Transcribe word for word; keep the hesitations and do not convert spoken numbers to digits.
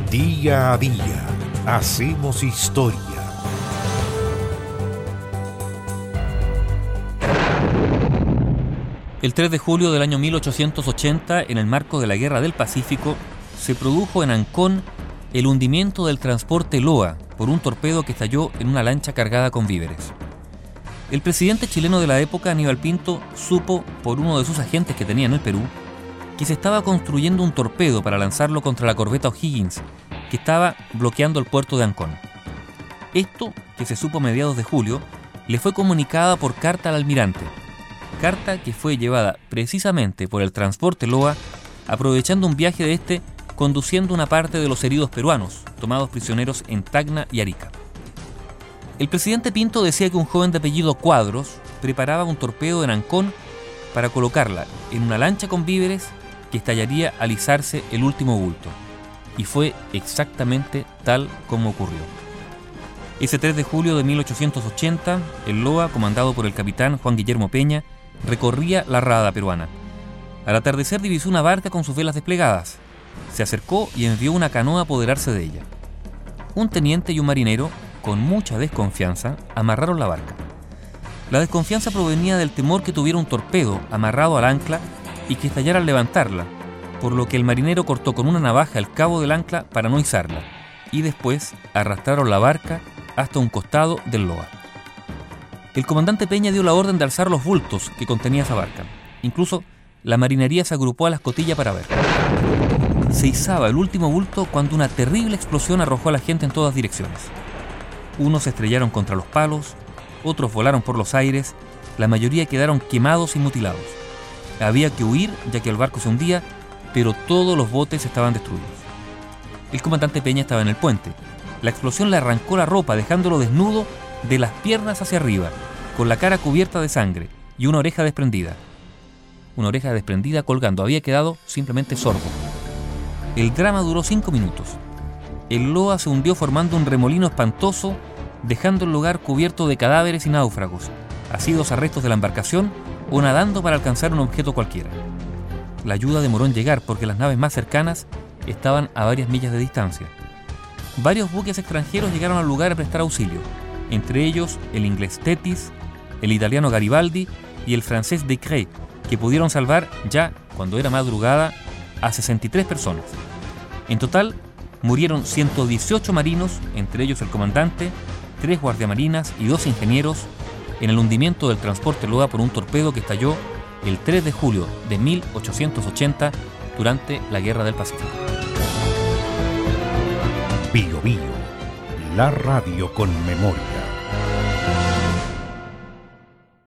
Día a día hacemos historia. El tres de julio del año mil ochocientos ochenta, en el marco de la Guerra del Pacífico, se produjo en Ancón el hundimiento del transporte Loa por un torpedo que estalló en una lancha cargada con víveres. El presidente chileno de la época, Aníbal Pinto, supo por uno de sus agentes que tenía en el Perú que se estaba construyendo un torpedo para lanzarlo contra la corbeta O'Higgins, que estaba bloqueando el puerto de Ancón. Esto, que se supo a mediados de julio, le fue comunicada por carta al almirante, carta que fue llevada precisamente por el transporte Loa, aprovechando un viaje de este, conduciendo una parte de los heridos peruanos, tomados prisioneros en Tacna y Arica. El presidente Pinto decía que un joven de apellido Cuadros preparaba un torpedo en Ancón para colocarla en una lancha con víveres que estallaría al izarse el último bulto. Y fue exactamente tal como ocurrió. Ese tres de julio de mil ochocientos ochenta, el Loa, comandado por el capitán Juan Guillermo Peña, recorría la rada peruana. Al atardecer divisó una barca con sus velas desplegadas. Se acercó y envió una canoa a apoderarse de ella. Un teniente y un marinero, con mucha desconfianza, amarraron la barca. La desconfianza provenía del temor que tuviera un torpedo amarrado al ancla y que estallara al levantarla, por lo que el marinero cortó con una navaja el cabo del ancla para no izarla, y después arrastraron la barca hasta un costado del Loa. El comandante Peña dio la orden de alzar los bultos que contenía esa barca. Incluso la marinería se agrupó a la escotilla para ver. Se izaba el último bulto cuando una terrible explosión arrojó a la gente en todas direcciones. Unos se estrellaron contra los palos, otros volaron por los aires, la mayoría quedaron quemados y mutilados. Había que huir ya que el barco se hundía, pero todos los botes estaban destruidos. El comandante Peña estaba en el puente. La explosión le arrancó la ropa, dejándolo desnudo de las piernas hacia arriba, con la cara cubierta de sangre y una oreja desprendida. Una oreja desprendida colgando, había quedado simplemente sordo. El drama duró cinco minutos. El Loa se hundió formando un remolino espantoso, dejando el lugar cubierto de cadáveres y náufragos, asidos a restos de la embarcación o nadando para alcanzar un objeto cualquiera. La ayuda demoró en llegar porque las naves más cercanas estaban a varias millas de distancia. Varios buques extranjeros llegaron al lugar a prestar auxilio, entre ellos el inglés Thetis, el italiano Garibaldi y el francés Decré, que pudieron salvar ya, cuando era madrugada, a sesenta y tres personas. En total, murieron ciento dieciocho marinos, entre ellos el comandante, tres guardiamarinas y dos ingenieros, en el hundimiento del transporte Loa por un torpedo que estalló el tres de julio de mil ochocientos ochenta durante la Guerra del Pacífico. Bio Bio, la radio con memoria.